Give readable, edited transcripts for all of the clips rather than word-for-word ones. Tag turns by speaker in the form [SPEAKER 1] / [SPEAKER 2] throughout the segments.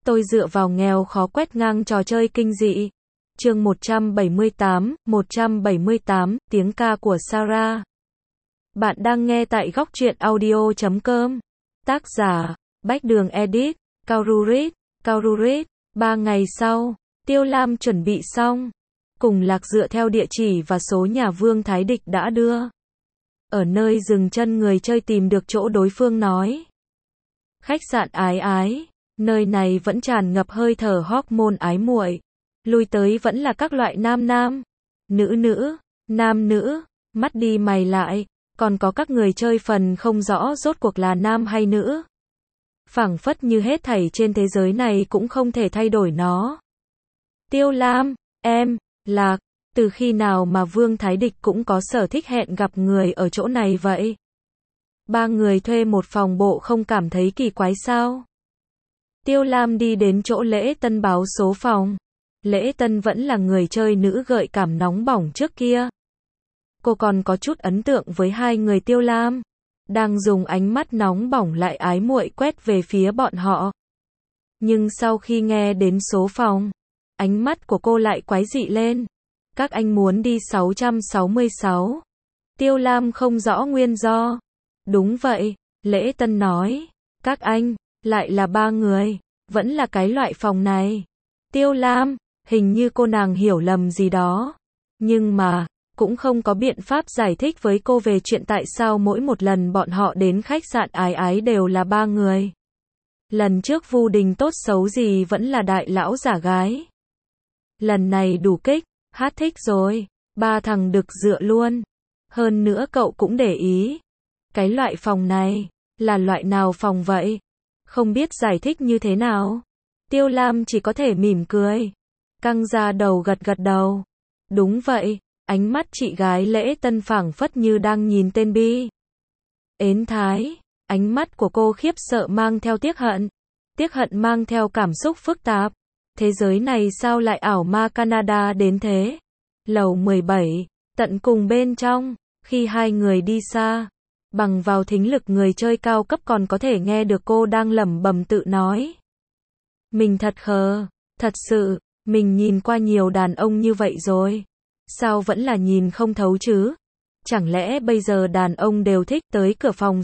[SPEAKER 1] Tôi dựa vào nghèo khó quét ngang trò chơi kinh dị. Chương 178, tiếng ca của Sarah. Bạn đang nghe tại góc truyện audio.com. Tác giả, Bách Đường Edit, Kaururit. 3 ngày sau, Tiêu Lam chuẩn bị xong. Cùng Lạc dựa theo địa chỉ và số nhà Vương Thái Địch đã đưa. Ở nơi dừng chân người chơi tìm được chỗ đối phương nói. Khách sạn ái ái. Nơi này vẫn tràn ngập hơi thở hormone ái muội. Lui tới vẫn là các loại nam, nữ, nam nữ, mắt đi mày lại, còn có các người chơi phần không rõ rốt cuộc là nam hay nữ. Phảng phất như hết thảy trên thế giới này cũng không thể thay đổi nó. Tiêu Lam, em, Lạc, từ khi nào mà Vương Thái Địch cũng có sở thích hẹn gặp người ở chỗ này vậy? 3 người thuê một phòng bộ không cảm thấy kỳ quái sao? Tiêu Lam đi đến chỗ Lễ Tân báo số phòng. Lễ Tân vẫn là người chơi nữ gợi cảm nóng bỏng trước kia. Cô còn có chút ấn tượng với hai người Tiêu Lam, đang dùng ánh mắt nóng bỏng lại ái muội quét về phía bọn họ. Nhưng sau khi nghe đến số phòng, ánh mắt của cô lại quái dị lên. Các anh muốn đi 666. Tiêu Lam không rõ nguyên do. Đúng vậy, Lễ Tân nói. Các anh, lại là 3 người, vẫn là cái loại phòng này. Tiêu Lam, hình như cô nàng hiểu lầm gì đó. Nhưng mà, cũng không có biện pháp giải thích với cô về chuyện tại sao mỗi một lần bọn họ đến khách sạn ái ái đều là 3 người. Lần trước Vu Đình tốt xấu gì vẫn là đại lão giả gái. Lần này đủ kích, hát thích rồi, 3 thằng đực dựa luôn. Hơn nữa cậu cũng để ý. Cái loại phòng này, là loại nào phòng vậy? Không biết giải thích như thế nào. Tiêu Lam chỉ có thể mỉm cười. Căng ra đầu gật đầu. Đúng vậy, ánh mắt chị gái Lễ Tân phảng phất như đang nhìn tên bi. Ến thái, ánh mắt của cô khiếp sợ mang theo tiếc hận. Tiếc hận mang theo cảm xúc phức tạp. Thế giới này sao lại ảo ma Canada đến thế? Lầu 17, tận cùng bên trong, khi hai người đi xa. Bằng vào thính lực người chơi cao cấp còn có thể nghe được cô đang lẩm bẩm tự nói. Mình thật khờ, thật sự, mình nhìn qua nhiều đàn ông như vậy rồi. Sao vẫn là nhìn không thấu chứ? Chẳng lẽ bây giờ đàn ông đều thích tới cửa phòng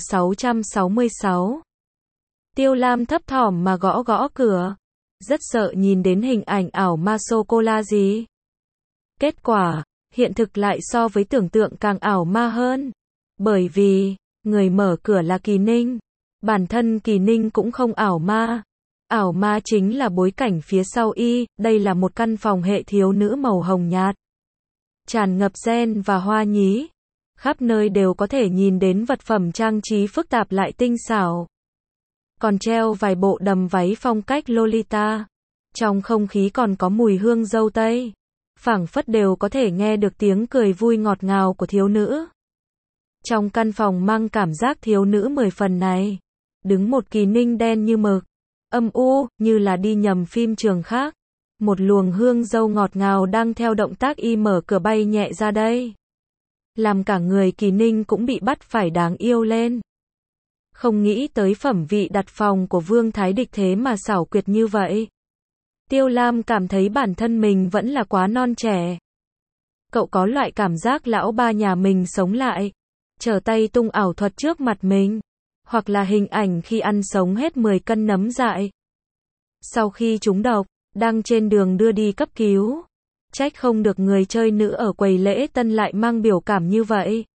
[SPEAKER 1] 666? Tiêu Lam thấp thỏm mà gõ cửa. Rất sợ nhìn đến hình ảnh ảo ma sô-cô-la gì. Kết quả, hiện thực lại so với tưởng tượng càng ảo ma hơn. Bởi vì, người mở cửa là Kỳ Ninh. Bản thân Kỳ Ninh cũng không ảo ma. Ảo ma chính là bối cảnh phía sau y, đây là một căn phòng hệ thiếu nữ màu hồng nhạt. Tràn ngập gen và hoa nhí. Khắp nơi đều có thể nhìn đến vật phẩm trang trí phức tạp lại tinh xảo. Còn treo vài bộ đầm váy phong cách Lolita. Trong không khí còn có mùi hương dâu tây. Phảng phất đều có thể nghe được tiếng cười vui ngọt ngào của thiếu nữ. Trong căn phòng mang cảm giác thiếu nữ 10 phần này, đứng một Kỳ Ninh đen như mực, âm u, như là đi nhầm phim trường khác. Một luồng hương dâu ngọt ngào đang theo động tác y mở cửa bay nhẹ ra đây. Làm cả người Kỳ Ninh cũng bị bắt phải đáng yêu lên. Không nghĩ tới phẩm vị đặt phòng của Vương Thái Địch thế mà xảo quyệt như vậy. Tiêu Lam cảm thấy bản thân mình vẫn là quá non trẻ. Cậu có loại cảm giác lão ba nhà mình sống lại. Trở tay tung ảo thuật trước mặt mình. Hoặc là hình ảnh khi ăn sống hết 10 cân nấm dại. Sau khi trúng độc, đang trên đường đưa đi cấp cứu. Trách không được người chơi nữ ở quầy Lễ Tân lại mang biểu cảm như vậy.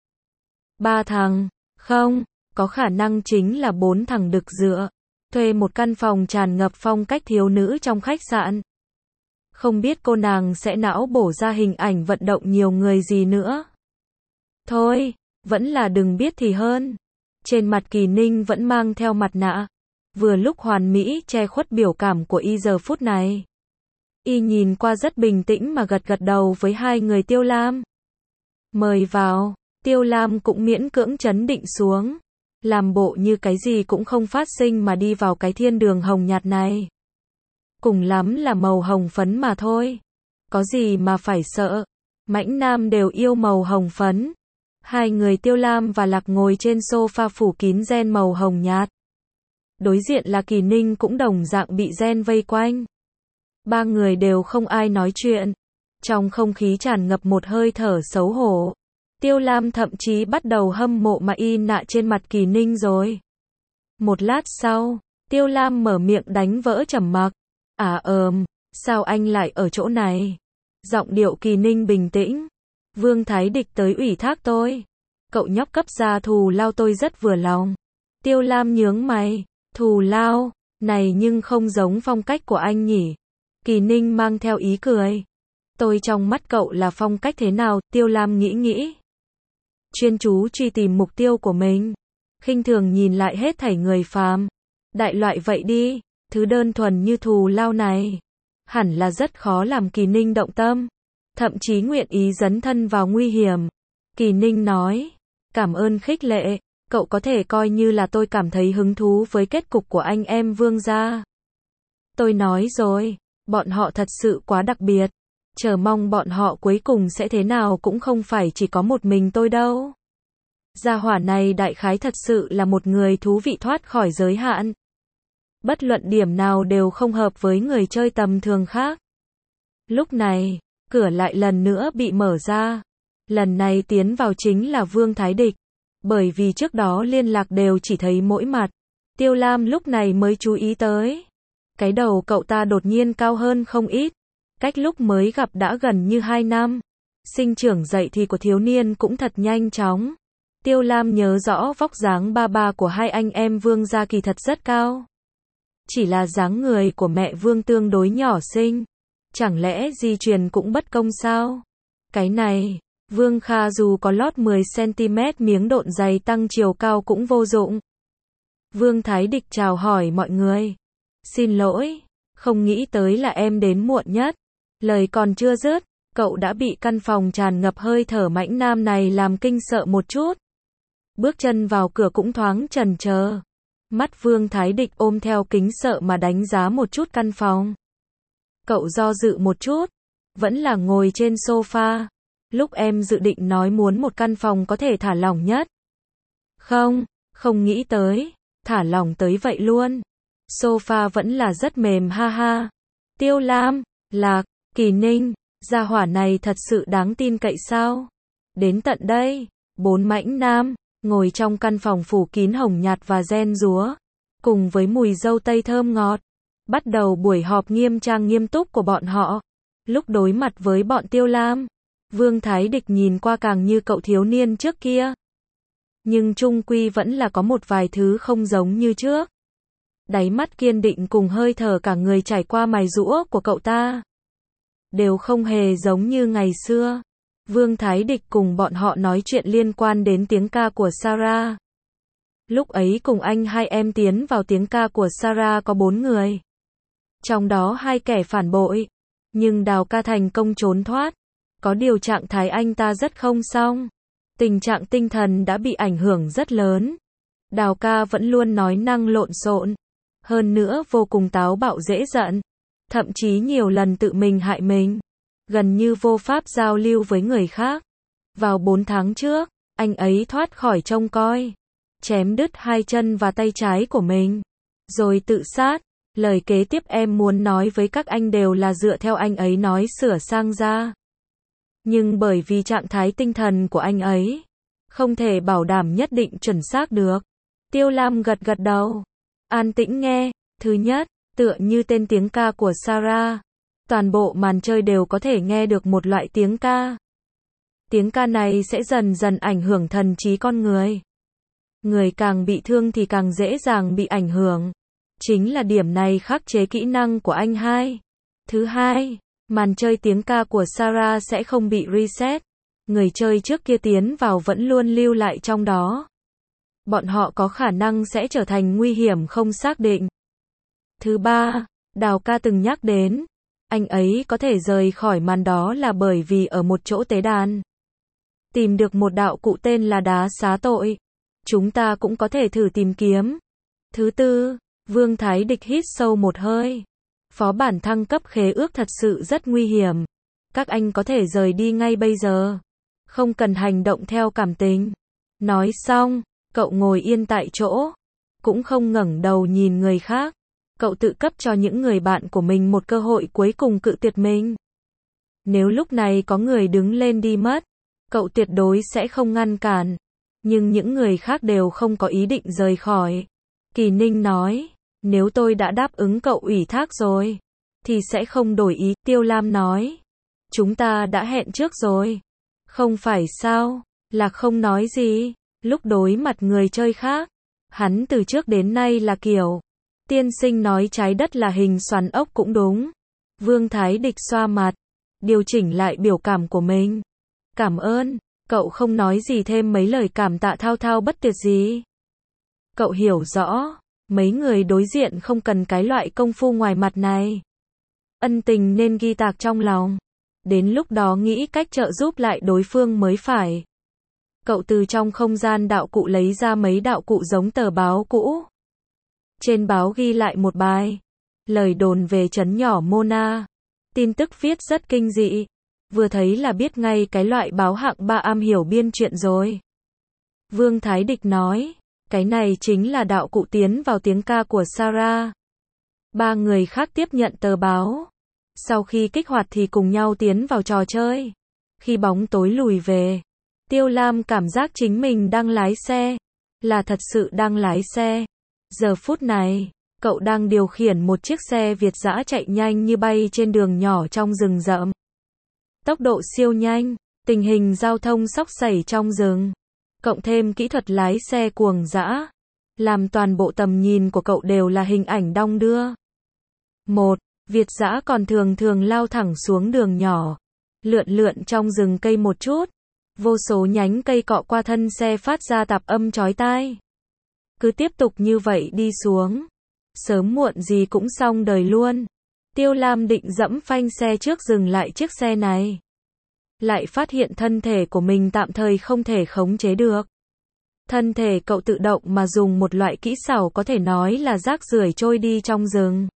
[SPEAKER 1] 3 thằng, không, có khả năng chính là 4 thằng đực dựa. Thuê một căn phòng tràn ngập phong cách thiếu nữ trong khách sạn. Không biết cô nàng sẽ não bổ ra hình ảnh vận động nhiều người gì nữa. Thôi, vẫn là đừng biết thì hơn. Trên mặt Kỳ Ninh vẫn mang theo mặt nạ. Vừa lúc hoàn mỹ che khuất biểu cảm của y giờ phút này. Y nhìn qua rất bình tĩnh mà gật đầu với hai người Tiêu Lam. Mời vào, Tiêu Lam cũng miễn cưỡng trấn định xuống. Làm bộ như cái gì cũng không phát sinh mà đi vào cái thiên đường hồng nhạt này. Cùng lắm là màu hồng phấn mà thôi. Có gì mà phải sợ. Mãnh nam đều yêu màu hồng phấn. Hai người Tiêu Lam và Lạc ngồi trên sofa phủ kín ren màu hồng nhạt. Đối diện là Kỳ Ninh cũng đồng dạng bị gen vây quanh. Ba người đều không ai nói chuyện. Trong không khí tràn ngập một hơi thở xấu hổ. Tiêu Lam thậm chí bắt đầu hâm mộ mà y nạ trên mặt Kỳ Ninh rồi. Một lát sau, Tiêu Lam mở miệng đánh vỡ trầm mặc. Sao anh lại ở chỗ này? Giọng điệu Kỳ Ninh bình tĩnh. Vương Thái Địch tới ủy thác tôi. Cậu nhóc cấp ra thù lao tôi rất vừa lòng. Tiêu Lam nhướng mày. Thù lao, này nhưng không giống phong cách của anh nhỉ? Kỳ Ninh mang theo ý cười. Tôi trong mắt cậu là phong cách thế nào? Tiêu Lam nghĩ. Chuyên chú truy tìm mục tiêu của mình. Khinh thường nhìn lại hết thảy người phàm. Đại loại vậy đi, thứ đơn thuần như thù lao này. Hẳn là rất khó làm Kỳ Ninh động tâm. Thậm chí nguyện ý dấn thân vào nguy hiểm. Kỳ Ninh nói. Cảm ơn khích lệ. Cậu có thể coi như là tôi cảm thấy hứng thú với kết cục của anh em Vương gia. Tôi nói rồi, bọn họ thật sự quá đặc biệt. Chờ mong bọn họ cuối cùng sẽ thế nào cũng không phải chỉ có một mình tôi đâu. Gia hỏa này đại khái thật sự là một người thú vị thoát khỏi giới hạn. Bất luận điểm nào đều không hợp với người chơi tầm thường khác. Lúc này, cửa lại lần nữa bị mở ra. Lần này tiến vào chính là Vương Thái Địch. Bởi vì trước đó liên lạc đều chỉ thấy mỗi mặt. Tiêu Lam lúc này mới chú ý tới. Cái đầu cậu ta đột nhiên cao hơn không ít. Cách lúc mới gặp đã gần như 2 năm. Sinh trưởng dậy thì của thiếu niên cũng thật nhanh chóng. Tiêu Lam nhớ rõ vóc dáng ba của hai anh em Vương gia kỳ thật rất cao. Chỉ là dáng người của mẹ Vương tương đối nhỏ xinh. Chẳng lẽ di truyền cũng bất công sao? Cái này, Vương Kha dù có lót 10cm miếng độn dày tăng chiều cao cũng vô dụng. Vương Thái Địch chào hỏi mọi người. Xin lỗi, không nghĩ tới là em đến muộn nhất. Lời còn chưa dứt, cậu đã bị căn phòng tràn ngập hơi thở mãnh nam này làm kinh sợ một chút. Bước chân vào cửa cũng thoáng chần chờ. Mắt Vương Thái Địch ôm theo kính sợ mà đánh giá một chút căn phòng. Cậu do dự một chút, vẫn là ngồi trên sofa. Lúc em dự định nói muốn một căn phòng có thể thả lỏng nhất. Không nghĩ tới, thả lỏng tới vậy luôn. Sofa vẫn là rất mềm ha ha. Tiêu Lam, Lạc, Kỳ Ninh, gia hỏa này thật sự đáng tin cậy sao? Đến tận đây, 4 mãnh nam, ngồi trong căn phòng phủ kín hồng nhạt và ren rúa, cùng với mùi dâu tây thơm ngọt. Bắt đầu buổi họp nghiêm trang nghiêm túc của bọn họ. Lúc đối mặt với bọn Tiêu Lam, Vương Thái Địch nhìn qua càng như cậu thiếu niên trước kia. Nhưng chung quy vẫn là có một vài thứ không giống như trước. Đáy mắt kiên định cùng hơi thở cả người trải qua mài giũa của cậu ta. Đều không hề giống như ngày xưa. Vương Thái Địch cùng bọn họ nói chuyện liên quan đến tiếng ca của Sarah. Lúc ấy cùng anh hai em tiến vào tiếng ca của Sarah có 4 người. Trong đó 2 kẻ phản bội. Nhưng Đào ca thành công trốn thoát. Có điều trạng thái anh ta rất không xong. Tình trạng tinh thần đã bị ảnh hưởng rất lớn. Đào ca vẫn luôn nói năng lộn xộn. Hơn nữa vô cùng táo bạo dễ giận. Thậm chí nhiều lần tự mình hại mình. Gần như vô pháp giao lưu với người khác. Vào 4 tháng trước, anh ấy thoát khỏi trông coi. Chém đứt 2 chân và tay trái của mình. Rồi tự sát. Lời kế tiếp em muốn nói với các anh đều là dựa theo anh ấy nói sửa sang ra. Nhưng bởi vì trạng thái tinh thần của anh ấy, không thể bảo đảm nhất định chuẩn xác được. Tiêu Lam gật gật đầu. An tĩnh nghe. Thứ nhất, tựa như tên tiếng ca của Sarah. Toàn bộ màn chơi đều có thể nghe được một loại tiếng ca. Tiếng ca này sẽ dần dần ảnh hưởng thần trí con người. Người càng bị thương thì càng dễ dàng bị ảnh hưởng. Chính là điểm này khắc chế kỹ năng của anh hai. Thứ hai, màn chơi tiếng ca của Sarah sẽ không bị reset. Người chơi trước kia tiến vào vẫn luôn lưu lại trong đó. Bọn họ có khả năng sẽ trở thành nguy hiểm không xác định. Thứ ba, Đào ca từng nhắc đến. Anh ấy có thể rời khỏi màn đó là bởi vì ở một chỗ tế đàn. Tìm được một đạo cụ tên là đá xá tội. Chúng ta cũng có thể thử tìm kiếm. Thứ tư, Vương Thái Địch hít sâu một hơi. Phó bản thăng cấp khế ước thật sự rất nguy hiểm. Các anh có thể rời đi ngay bây giờ. Không cần hành động theo cảm tình. Nói xong, cậu ngồi yên tại chỗ. cũng không ngẩng đầu nhìn người khác. Cậu tự cấp cho những người bạn của mình một cơ hội cuối cùng cự tuyệt mình. Nếu lúc này có người đứng lên đi mất, cậu tuyệt đối sẽ không ngăn cản. Nhưng những người khác đều không có ý định rời khỏi. Kỳ Ninh nói, nếu tôi đã đáp ứng cậu ủy thác rồi, thì sẽ không đổi ý. Tiêu Lam nói, chúng ta đã hẹn trước rồi. Không phải sao, là không nói gì. Lúc đối mặt người chơi khác, hắn từ trước đến nay là kiểu, tiên sinh nói trái đất là hình xoắn ốc cũng đúng. Vương Thái Địch xoa mặt, điều chỉnh lại biểu cảm của mình. Cảm ơn, cậu không nói gì thêm mấy lời cảm tạ thao thao bất tuyệt gì. Cậu hiểu rõ, mấy người đối diện không cần cái loại công phu ngoài mặt này. Ân tình nên ghi tạc trong lòng. Đến lúc đó nghĩ cách trợ giúp lại đối phương mới phải. Cậu từ trong không gian đạo cụ lấy ra mấy đạo cụ giống tờ báo cũ. Trên báo ghi lại một bài. Lời đồn về trấn nhỏ Mona. Tin tức viết rất kinh dị. Vừa thấy là biết ngay cái loại báo hạng 3 am hiểu biên truyện rồi. Vương Thái Địch nói, cái này chính là đạo cụ tiến vào tiếng ca của Sarah. Ba người khác tiếp nhận tờ báo. Sau khi kích hoạt thì cùng nhau tiến vào trò chơi. Khi bóng tối lùi về, Tiêu Lam cảm giác chính mình đang lái xe. Là thật sự đang lái xe. Giờ phút này, cậu đang điều khiển một chiếc xe Việt dã chạy nhanh như bay trên đường nhỏ trong rừng rậm. Tốc độ siêu nhanh, tình hình giao thông xóc xẩy trong rừng. Cộng thêm kỹ thuật lái xe cuồng dã, làm toàn bộ tầm nhìn của cậu đều là hình ảnh đong đưa. Việt dã còn thường thường lao thẳng xuống đường nhỏ, lượn lượn trong rừng cây một chút. Vô số nhánh cây cọ qua thân xe phát ra tạp âm chói tai. Cứ tiếp tục như vậy đi xuống, sớm muộn gì cũng xong đời luôn. Tiêu Lam định dẫm phanh xe trước dừng lại chiếc xe này. Lại phát hiện thân thể của mình tạm thời không thể khống chế được. Thân thể cậu tự động mà dùng một loại kỹ xảo có thể nói là rác rưởi trôi đi trong rừng.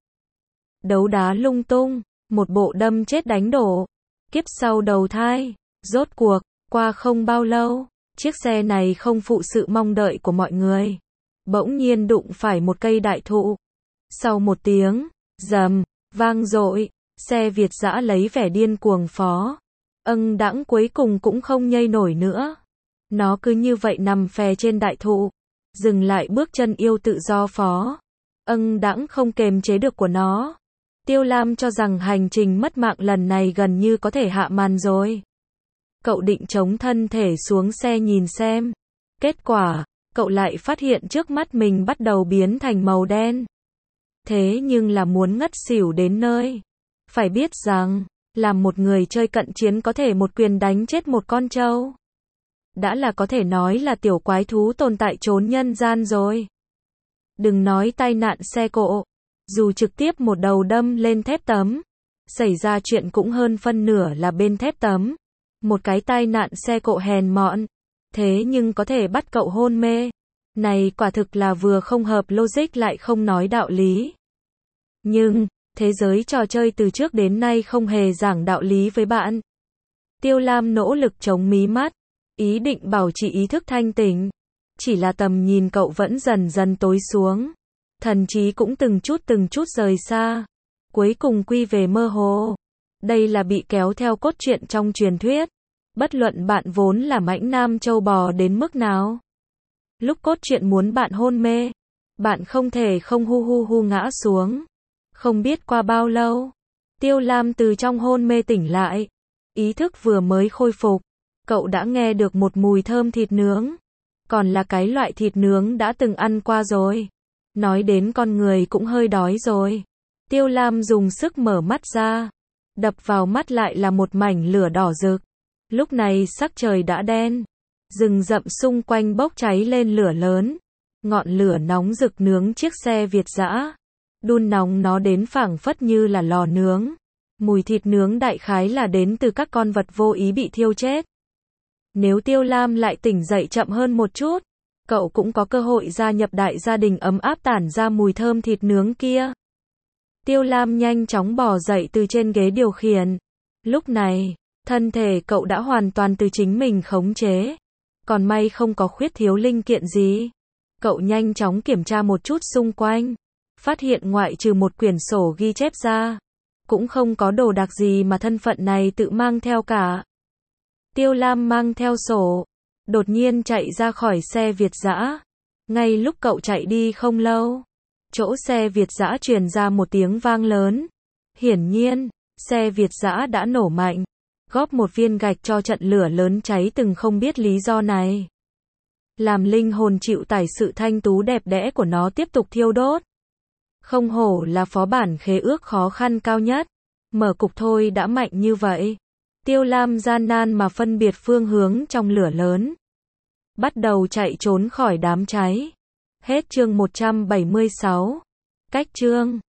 [SPEAKER 1] Đấu đá lung tung, một bộ đâm chết đánh đổ. Kiếp sau đầu thai, rốt cuộc, qua không bao lâu, chiếc xe này không phụ sự mong đợi của mọi người. Bỗng nhiên đụng phải một cây đại thụ. Sau một tiếng, rầm, vang dội, xe Việt dã lấy vẻ điên cuồng phó. Đãng cuối cùng cũng không nhây nổi nữa. Nó cứ như vậy nằm phè trên đại thụ. Dừng lại bước chân yêu tự do phó. Đãng không kềm chế được của nó. Tiêu Lam cho rằng hành trình mất mạng lần này gần như có thể hạ màn rồi. Cậu định chống thân thể xuống xe nhìn xem. Kết quả, cậu lại phát hiện trước mắt mình bắt đầu biến thành màu đen. Thế nhưng là muốn ngất xỉu đến nơi. Phải biết rằng, làm một người chơi cận chiến có thể một quyền đánh chết một con trâu. Đã là có thể nói là tiểu quái thú tồn tại trốn nhân gian rồi. Đừng nói tai nạn xe cộ. Dù trực tiếp một đầu đâm lên thép tấm. Xảy ra chuyện cũng hơn phân nửa là bên thép tấm. Một cái tai nạn xe cộ hèn mọn. Thế nhưng có thể bắt cậu hôn mê. Này quả thực là vừa không hợp logic lại không nói đạo lý. Nhưng, thế giới trò chơi từ trước đến nay không hề giảng đạo lý với bạn. Tiêu Lam nỗ lực chống mí mắt. Ý định bảo trì ý thức thanh tỉnh. Chỉ là tầm nhìn cậu vẫn dần dần tối xuống. Thần trí cũng từng chút rời xa. Cuối cùng quy về mơ hồ. Đây là bị kéo theo cốt truyện trong truyền thuyết. Bất luận bạn vốn là mãnh nam châu bò đến mức nào. Lúc cốt truyện muốn bạn hôn mê, bạn không thể không hu ngã xuống. Không biết qua bao lâu, Tiêu Lam từ trong hôn mê tỉnh lại. Ý thức vừa mới khôi phục, cậu đã nghe được một mùi thơm thịt nướng. Còn là cái loại thịt nướng đã từng ăn qua rồi. Nói đến con người cũng hơi đói rồi. Tiêu Lam dùng sức mở mắt ra. Đập vào mắt lại là một mảnh lửa đỏ rực. Lúc này sắc trời đã đen. Rừng rậm xung quanh bốc cháy lên lửa lớn. Ngọn lửa nóng rực nướng chiếc xe Việt dã. Đun nóng nó đến phảng phất như là lò nướng. Mùi thịt nướng đại khái là đến từ các con vật vô ý bị thiêu chết. Nếu Tiêu Lam lại tỉnh dậy chậm hơn một chút, cậu cũng có cơ hội gia nhập đại gia đình ấm áp tản ra mùi thơm thịt nướng kia. Tiêu Lam nhanh chóng bò dậy từ trên ghế điều khiển. Lúc này, thân thể cậu đã hoàn toàn từ chính mình khống chế. Còn may không có khuyết thiếu linh kiện gì. Cậu nhanh chóng kiểm tra một chút xung quanh, phát hiện ngoại trừ một quyển sổ ghi chép ra, cũng không có đồ đạc gì mà thân phận này tự mang theo cả. Tiêu Lam mang theo sổ, đột nhiên chạy ra khỏi xe Việt dã. Ngay lúc cậu chạy đi không lâu, chỗ xe Việt dã truyền ra một tiếng vang lớn. Hiển nhiên, xe Việt dã đã nổ mạnh, góp một viên gạch cho trận lửa lớn cháy từng không biết lý do này. Làm linh hồn chịu tải sự thanh tú đẹp đẽ của nó tiếp tục thiêu đốt. Không hổ là phó bản khế ước khó khăn cao nhất. Mở cục thôi đã mạnh như vậy. Tiêu Lam gian nan mà phân biệt phương hướng trong lửa lớn. Bắt đầu chạy trốn khỏi đám cháy. Hết chương 176. Cách chương